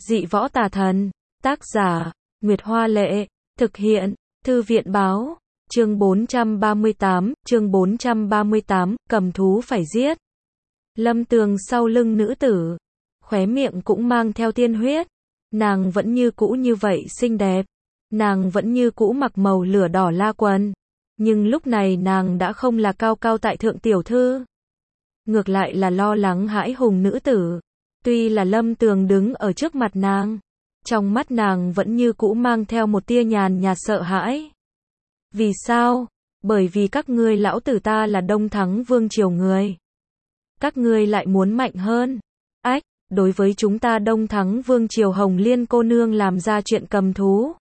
Dị võ tà thần. Tác giả, Nguyệt Hoa Lệ. Thực hiện, Thư viện Báo. Chương 438, cầm thú phải giết. Lâm Tường sau lưng nữ tử, khóe miệng cũng mang theo tiên huyết. Nàng vẫn như cũ như vậy xinh đẹp. Nàng vẫn như cũ mặc màu lửa đỏ la quần. Nhưng lúc này nàng đã không là cao cao tại thượng tiểu thư. Ngược lại là lo lắng hãi hùng nữ tử. Tuy là Lâm Tường đứng ở trước mặt nàng, trong mắt nàng vẫn như cũ mang theo một tia nhàn nhạt sợ hãi. Vì sao? Bởi vì các ngươi lão tử ta là Đông Thắng Vương Triều người. Các ngươi lại muốn mạnh hơn. Ách, đối với chúng ta Đông Thắng Vương Triều Hồng Liên cô nương làm ra chuyện cầm thú,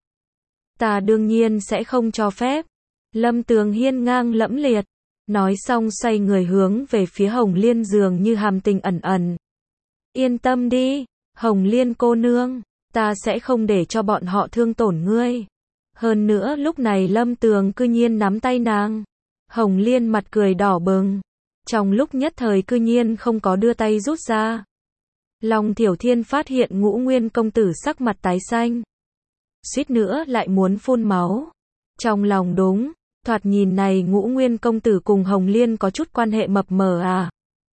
ta đương nhiên sẽ không cho phép. Lâm Tường hiên ngang lẫm liệt, nói xong xoay người hướng về phía Hồng Liên dường như hàm tình ẩn ẩn. Yên tâm đi, Hồng Liên cô nương, ta sẽ không để cho bọn họ thương tổn ngươi. Hơn nữa lúc này Lâm Tường cư nhiên nắm tay nàng. Hồng Liên mặt cười đỏ bừng, trong lúc nhất thời cư nhiên không có đưa tay rút ra. Long Thiểu Thiên phát hiện Ngũ Nguyên công tử sắc mặt tái xanh, suýt nữa lại muốn phun máu. Trong lòng đúng, thoạt nhìn này Ngũ Nguyên công tử cùng Hồng Liên có chút quan hệ mập mờ à.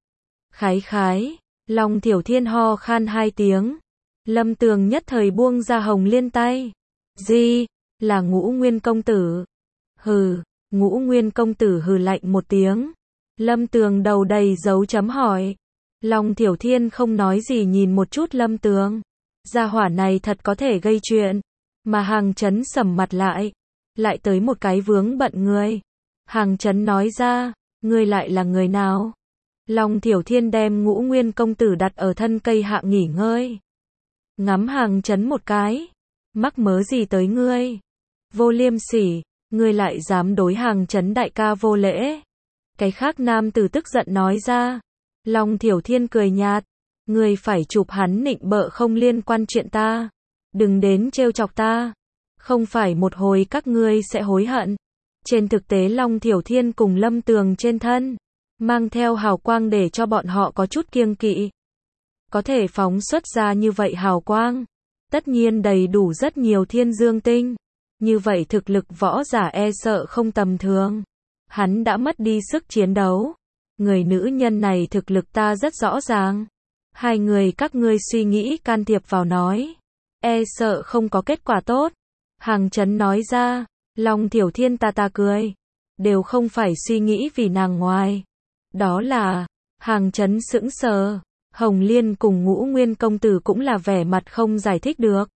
Khái khái, Long Thiểu Thiên ho khan hai tiếng. Lâm Tường nhất thời buông ra Hồng Liên tay. Gì? Là Ngũ Nguyên công tử? Hừ. Ngũ Nguyên công tử hừ lạnh một tiếng. Lâm Tường đầu đầy dấu chấm hỏi. Long Thiểu Thiên không nói gì nhìn một chút Lâm Tường. Gia hỏa này thật có thể gây chuyện. Mà Hàng Chấn sầm mặt lại. Lại tới một cái vướng bận người. Hàng Chấn nói ra, ngươi lại là người nào? Long Thiểu Thiên đem Ngũ Nguyên công tử đặt ở thân cây hạ nghỉ ngơi. Ngắm Hàng Chấn một cái. Mắc mớ gì tới ngươi? Vô liêm sỉ, ngươi lại dám đối Hàng Chấn đại ca vô lễ. Cái khác nam tử tức giận nói ra. Long Thiểu Thiên cười nhạt. Ngươi phải chụp hắn nịnh bợ không liên quan chuyện ta. Đừng đến trêu chọc ta. Không phải một hồi các ngươi sẽ hối hận. Trên thực tế Long Thiểu Thiên cùng Lâm Tường trên thân mang theo hào quang để cho bọn họ có chút kiêng kỵ. Có thể phóng xuất ra như vậy hào quang, tất nhiên đầy đủ rất nhiều thiên dương tinh. Như vậy thực lực võ giả e sợ không tầm thường. Hắn đã mất đi sức chiến đấu. Người nữ nhân này thực lực ta rất rõ ràng. Hai người các ngươi suy nghĩ can thiệp vào nói, e sợ không có kết quả tốt. Hàng Chấn nói ra. Long Thiểu Thiên ta cười. Đều không phải suy nghĩ vì nàng ngoài. Đó là, Hàng Chấn sững sờ. Hồng Liên cùng Ngũ Nguyên công tử cũng là vẻ mặt không giải thích được.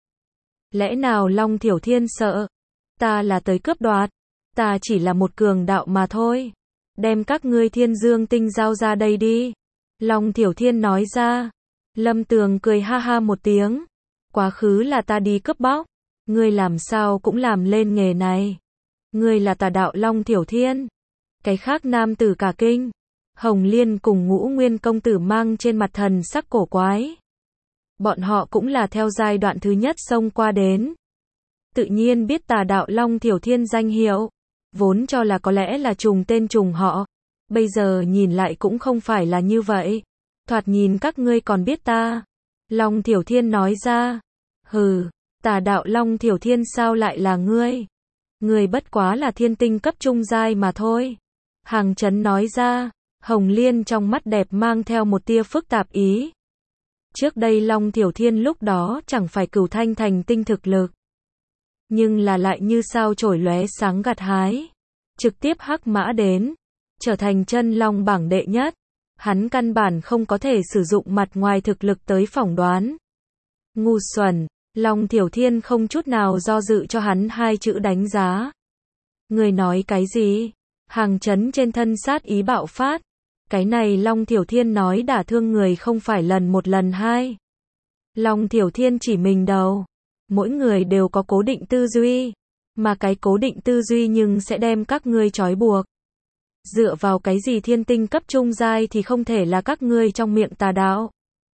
Lẽ nào Long Thiểu Thiên sợ? Ta là tới cướp đoạt. Ta chỉ là một cường đạo mà thôi. Đem các ngươi thiên dương tinh giao ra đây đi. Long Thiểu Thiên nói ra. Lâm Tường cười ha ha một tiếng. Quá khứ là ta đi cướp bóc. Ngươi làm sao cũng làm lên nghề này. Ngươi là tà đạo Long Thiểu Thiên. Cái khác nam tử cả kinh. Hồng Liên cùng Ngũ Nguyên công tử mang trên mặt thần sắc cổ quái. Bọn họ cũng là theo giai đoạn thứ nhất xông qua đến. Tự nhiên biết tà đạo Long Thiểu Thiên danh hiệu. Vốn cho là có lẽ là trùng tên trùng họ. Bây giờ nhìn lại cũng không phải là như vậy. Thoạt nhìn các ngươi còn biết ta. Long Thiểu Thiên nói ra. Hừ, tà đạo Long Thiểu Thiên sao lại là ngươi? Ngươi bất quá là thiên tinh cấp trung giai mà thôi. Hàng Chấn nói ra. Hồng Liên trong mắt đẹp mang theo một tia phức tạp ý. Trước đây Long Thiểu Thiên lúc đó chẳng phải cửu thanh thành tinh thực lực. Nhưng là lại như sao chổi lóe sáng gặt hái. Trực tiếp hắc mã đến. Trở thành chân long bảng đệ nhất. Hắn căn bản không có thể sử dụng mặt ngoài thực lực tới phỏng đoán. Ngu xuẩn. Long Thiểu Thiên không chút nào do dự cho hắn hai chữ đánh giá. Người nói cái gì? Hàng Chấn trên thân sát ý bạo phát. Cái này Long Thiểu Thiên nói đả thương người không phải lần một lần hai. Long Thiểu Thiên chỉ mình đầu. Mỗi người đều có cố định tư duy. Mà cái cố định tư duy nhưng sẽ đem các ngươi trói buộc. Dựa vào cái gì thiên tinh cấp trung giai thì không thể là các ngươi trong miệng tà đạo.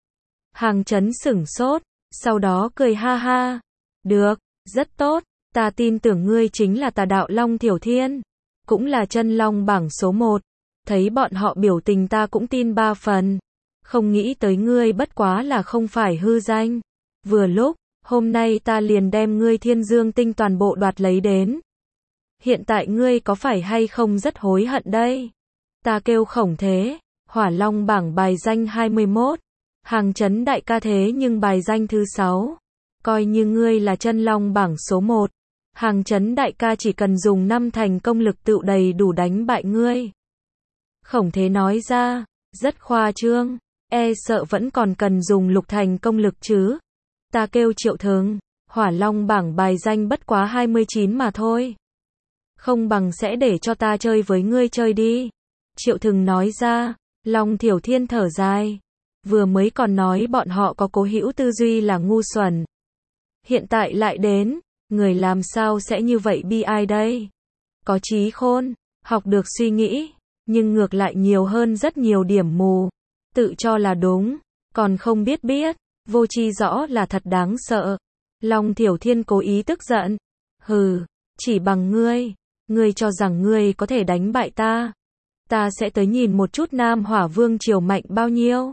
Hàng Chấn sửng sốt. Sau đó cười ha ha. Được, rất tốt. Ta tin tưởng ngươi chính là tà đạo Long Thiểu Thiên. Cũng là chân long bảng số 1. Thấy bọn họ biểu tình ta cũng tin 3 phần. Không nghĩ tới ngươi bất quá là không phải hư danh. Vừa lúc, hôm nay ta liền đem ngươi Thiên Dương Tinh toàn bộ đoạt lấy đến. Hiện tại ngươi có phải hay không rất hối hận đây? Ta kêu Khổng Thế, Hỏa Long bảng bài danh 21. Hàng Chấn đại ca thế nhưng bài danh thứ 6. Coi như ngươi là chân long bảng số 1. Hàng Chấn đại ca chỉ cần dùng 5 thành công lực tựu đầy đủ đánh bại ngươi. Khổng Thế nói ra, rất khoa trương, sợ vẫn còn cần dùng lục thành công lực chứ. Ta kêu Triệu Thừng, Hỏa Long bảng bài danh bất quá 29 mà thôi. Không bằng sẽ để cho ta chơi với ngươi chơi đi. Triệu Thừng nói ra, Long Thiểu Thiên thở dài. Vừa mới còn nói bọn họ có Cố Hữu tư duy là ngu xuẩn. Hiện tại lại đến, người làm sao sẽ như vậy bi ai đây? Có trí khôn, học được suy nghĩ, nhưng ngược lại nhiều hơn rất nhiều điểm mù. Tự cho là đúng, còn không biết biết, vô tri rõ là thật đáng sợ. Long Thiểu Thiên cố ý tức giận. Hừ, chỉ bằng ngươi cho rằng ngươi có thể đánh bại ta. Ta sẽ tới nhìn một chút Nam Hỏa Vương triều mạnh bao nhiêu.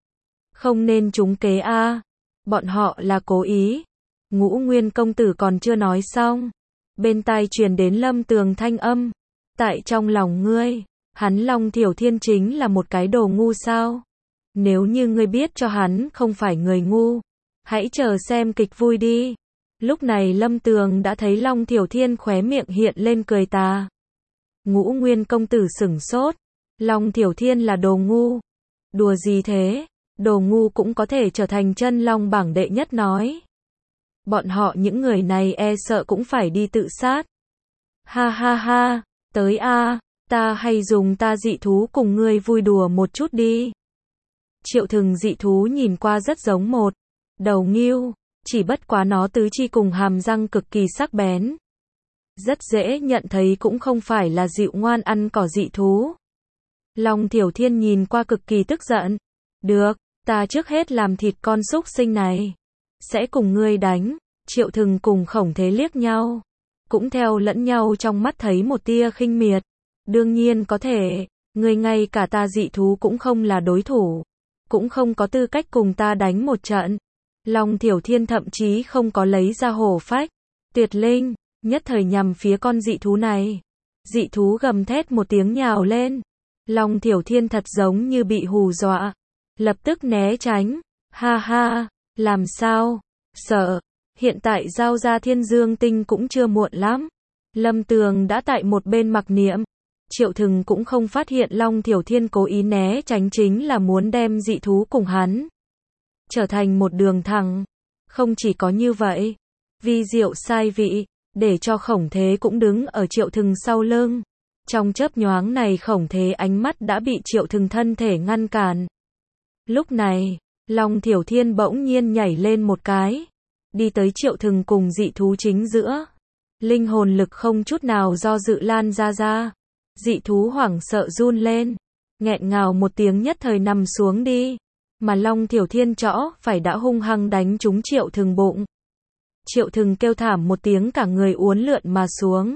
Không nên trúng kế a. Bọn họ là cố ý. Ngũ Nguyên công tử còn chưa nói xong. Bên tai truyền đến Lâm Tường thanh âm. Tại trong lòng ngươi, hắn Long Thiểu Thiên chính là một cái đồ ngu sao? Nếu như ngươi biết cho hắn không phải người ngu, hãy chờ xem kịch vui đi. Lúc này Lâm Tường đã thấy Long Thiểu Thiên khóe miệng hiện lên cười tà. Ngũ Nguyên công tử sửng sốt. Long Thiểu Thiên là đồ ngu. Đùa gì thế? Đồ ngu cũng có thể trở thành chân long bảng đệ nhất nói. Bọn họ những người này sợ cũng phải đi tự sát. Ha ha ha, tới a, ta hay dùng ta dị thú cùng ngươi vui đùa một chút đi. Triệu Thừng dị thú nhìn qua rất giống một đầu ngưu, chỉ bất quá nó tứ chi cùng hàm răng cực kỳ sắc bén. Rất dễ nhận thấy cũng không phải là dịu ngoan ăn cỏ dị thú. Long Thiểu Thiên nhìn qua cực kỳ tức giận. Được, ta trước hết làm thịt con súc sinh này. Sẽ cùng ngươi đánh. Triệu Thừng cùng Khổng Thế liếc nhau. Cũng theo lẫn nhau trong mắt thấy một tia khinh miệt. Đương nhiên có thể, ngươi ngay cả ta dị thú cũng không là đối thủ. Cũng không có tư cách cùng ta đánh một trận. Long Thiểu Thiên thậm chí không có lấy ra hổ phách. Tuyệt linh, nhất thời nhằm phía con dị thú này. Dị thú gầm thét một tiếng nhào lên. Long Thiểu Thiên thật giống như bị hù dọa. Lập tức né tránh. Ha ha, làm sao? Sợ. Hiện tại giao ra Thiên Dương Tinh cũng chưa muộn lắm. Lâm Tường đã tại một bên mặc niệm. Triệu Thừng cũng không phát hiện Long Thiểu Thiên cố ý né tránh chính là muốn đem dị thú cùng hắn trở thành một đường thẳng. Không chỉ có như vậy, vi diệu sai vị, để cho Khổng Thế cũng đứng ở Triệu Thừng sau lưng. Trong chớp nhoáng này Khổng Thế ánh mắt đã bị Triệu Thừng thân thể ngăn cản. Lúc này, Long Thiểu Thiên bỗng nhiên nhảy lên một cái, đi tới Triệu Thừng cùng dị thú chính giữa. Linh hồn lực không chút nào do dự lan ra. Dị thú hoảng sợ run lên, nghẹn ngào một tiếng nhất thời nằm xuống đi. Mà Long Thiểu Thiên trõ phải đã hung hăng đánh trúng Triệu Thừng bụng. Triệu Thừng kêu thảm một tiếng cả người uốn lượn mà xuống.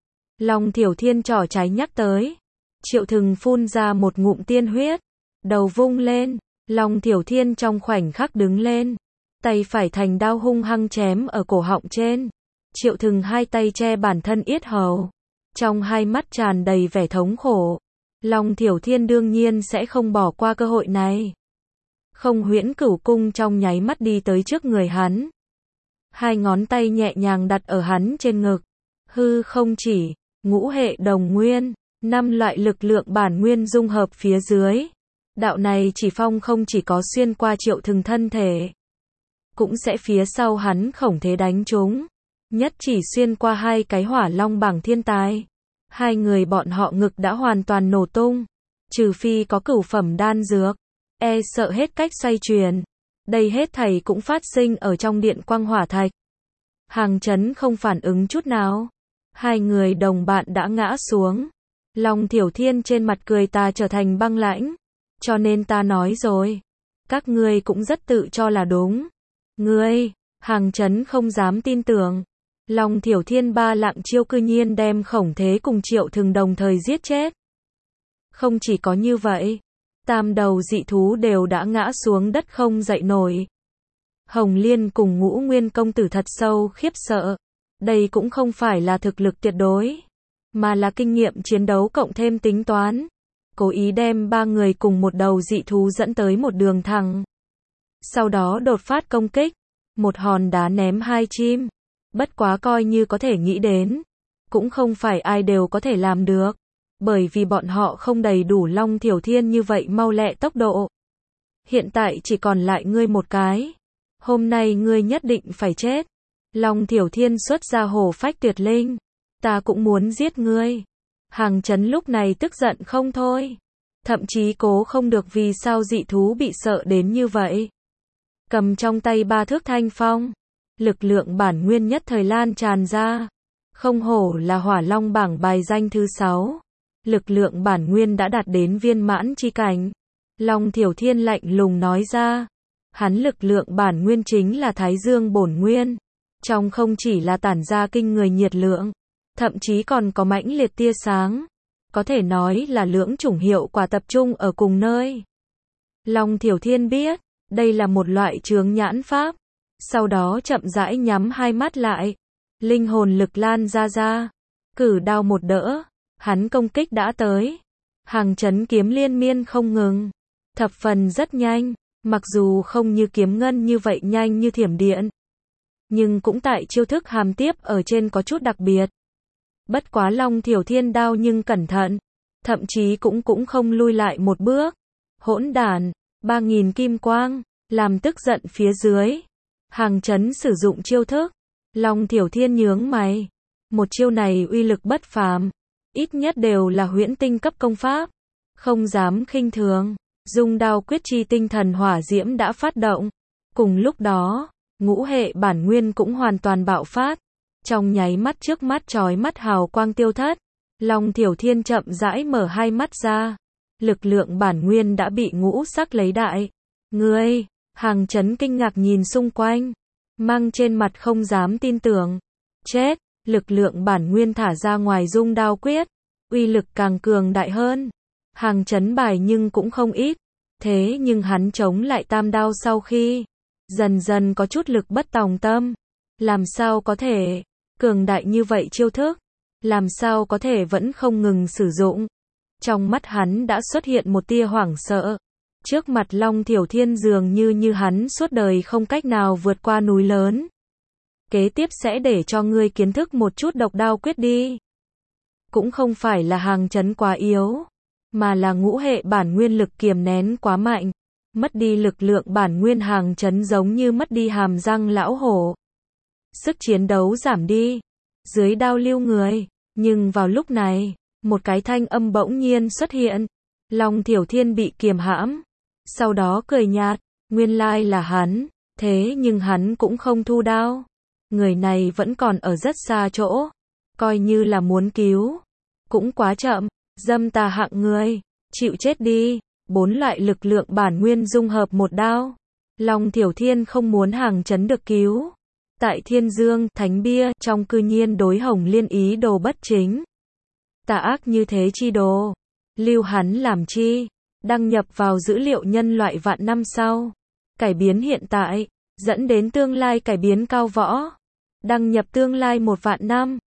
Long Thiểu Thiên trỏ trái nhắc tới. Triệu Thừng phun ra một ngụm tiên huyết. Đầu vung lên. Long Thiểu Thiên trong khoảnh khắc đứng lên. Tay phải thành đao hung hăng chém ở cổ họng trên. Triệu Thừng hai tay che bản thân yết hầu. Trong hai mắt tràn đầy vẻ thống khổ. Long Thiểu Thiên đương nhiên sẽ không bỏ qua cơ hội này. Không huyễn cửu cung trong nháy mắt đi tới trước người hắn. Hai ngón tay nhẹ nhàng đặt ở hắn trên ngực. Hư không chỉ, ngũ hệ đồng nguyên, 5 loại lực lượng bản nguyên dung hợp phía dưới. Đạo này chỉ phong không chỉ có xuyên qua Triệu Thừng thân thể, cũng sẽ phía sau hắn Khổng Thế đánh trúng. Nhất chỉ xuyên qua hai cái hỏa long bảng thiên tài. Hai người bọn họ ngực đã hoàn toàn nổ tung. Trừ phi có cửu phẩm đan dược, sợ hết cách xoay chuyển. Đây hết thảy cũng phát sinh ở trong điện quang hỏa thạch. Hàng Chấn không phản ứng chút nào. Hai người đồng bạn đã ngã xuống. Long Thiểu Thiên trên mặt cười ta trở thành băng lãnh. Cho nên ta nói rồi. Các ngươi cũng rất tự cho là đúng. Ngươi, Hàng Chấn không dám tin tưởng. Long Thiểu Thiên ba lạng chiêu cư nhiên đem Khổng Thế cùng Triệu Thừng đồng thời giết chết. Không chỉ có như vậy, tam đầu dị thú đều đã ngã xuống đất không dậy nổi. Hồng Liên cùng Ngũ Nguyên công tử thật sâu khiếp sợ. Đây cũng không phải là thực lực tuyệt đối, mà là kinh nghiệm chiến đấu cộng thêm tính toán. Cố ý đem ba người cùng một đầu dị thú dẫn tới một đường thẳng. Sau đó đột phát công kích, một hòn đá ném hai chim. Bất quá coi như có thể nghĩ đến, cũng không phải ai đều có thể làm được, bởi vì bọn họ không đầy đủ Long Thiểu Thiên như vậy mau lẹ tốc độ. Hiện tại chỉ còn lại ngươi một cái. Hôm nay ngươi nhất định phải chết. Long Thiểu Thiên xuất ra hổ phách tuyệt linh. Ta cũng muốn giết ngươi. Hàng Chấn lúc này tức giận không thôi. Thậm chí cố không được vì sao dị thú bị sợ đến như vậy. Cầm trong tay 3 thước thanh phong. Lực lượng bản nguyên nhất thời lan tràn ra. Không hổ là Hỏa Long bảng bài danh thứ 6. Lực lượng bản nguyên đã đạt đến viên mãn chi cảnh. Long Thiểu Thiên lạnh lùng nói ra. Hắn lực lượng bản nguyên chính là Thái Dương bổn nguyên. Trong không chỉ là tản ra kinh người nhiệt lượng, thậm chí còn có mãnh liệt tia sáng. Có thể nói là lưỡng chủng hiệu quả tập trung ở cùng nơi. Long Thiểu Thiên biết, đây là một loại chướng nhãn pháp. Sau đó chậm rãi nhắm hai mắt lại. Linh hồn lực lan ra. Cử đao một đỡ. Hắn công kích đã tới. Hàng Chấn kiếm liên miên không ngừng. Thập phần rất nhanh. Mặc dù không như kiếm ngân như vậy nhanh như thiểm điện, nhưng cũng tại chiêu thức hàm tiếp ở trên có chút đặc biệt. Bất quá Long Thiểu Thiên đao nhưng cẩn thận, thậm chí cũng không lui lại một bước. Hỗn đản, 3000 kim quang, làm tức giận phía dưới. Hàng Chấn sử dụng chiêu thức. Long Thiểu Thiên nhướng mày. Một chiêu này uy lực bất phàm, ít nhất đều là huyễn tinh cấp công pháp, không dám khinh thường. Dung đao quyết chi tinh thần hỏa diễm đã phát động. Cùng lúc đó, ngũ hệ bản nguyên cũng hoàn toàn bạo phát. Trong nháy mắt trước mắt chói mắt hào quang tiêu thất. Long Thiểu Thiên chậm rãi mở hai mắt ra. Lực lượng bản nguyên đã bị ngũ sắc lấy đại. Ngươi, Hàng Chấn kinh ngạc nhìn xung quanh, mang trên mặt không dám tin tưởng. Chết, lực lượng bản nguyên thả ra ngoài dung đao quyết, uy lực càng cường đại hơn. Hàng Chấn bài nhưng cũng không ít, thế nhưng hắn chống lại tam đao sau khi dần dần có chút lực bất tòng tâm. Làm sao có thể, cường đại như vậy chiêu thức, làm sao có thể vẫn không ngừng sử dụng. Trong mắt hắn đã xuất hiện một tia hoảng sợ. Trước mặt Long Thiểu Thiên dường như hắn suốt đời không cách nào vượt qua núi lớn. Kế tiếp sẽ để cho ngươi kiến thức một chút độc đao quyết đi. Cũng không phải là Hàng Chấn quá yếu, mà là ngũ hệ bản nguyên lực kiềm nén quá mạnh. Mất đi lực lượng bản nguyên Hàng Chấn giống như mất đi hàm răng lão hổ. Sức chiến đấu giảm đi. Dưới đao lưu người. Nhưng vào lúc này, một cái thanh âm bỗng nhiên xuất hiện. Long Thiểu Thiên bị kiềm hãm. Sau đó cười nhạt. Nguyên lai là hắn. Thế nhưng hắn cũng không thu đao. Người này vẫn còn ở rất xa chỗ. Coi như là muốn cứu, cũng quá chậm. Dâm tà hạng người, chịu chết đi. 4 loại lực lượng bản nguyên dung hợp một đao. Long Thiểu Thiên không muốn Hàng Chấn được cứu. Tại Thiên Dương, Thánh Bia, trong cư nhiên đối Hồng Liên ý đồ bất chính. Tà ác như thế chi đồ. Lưu hắn làm chi? Đăng nhập vào dữ liệu nhân loại vạn năm sau. Cải biến hiện tại, dẫn đến tương lai cải biến cao võ. Đăng nhập tương lai 1 vạn năm.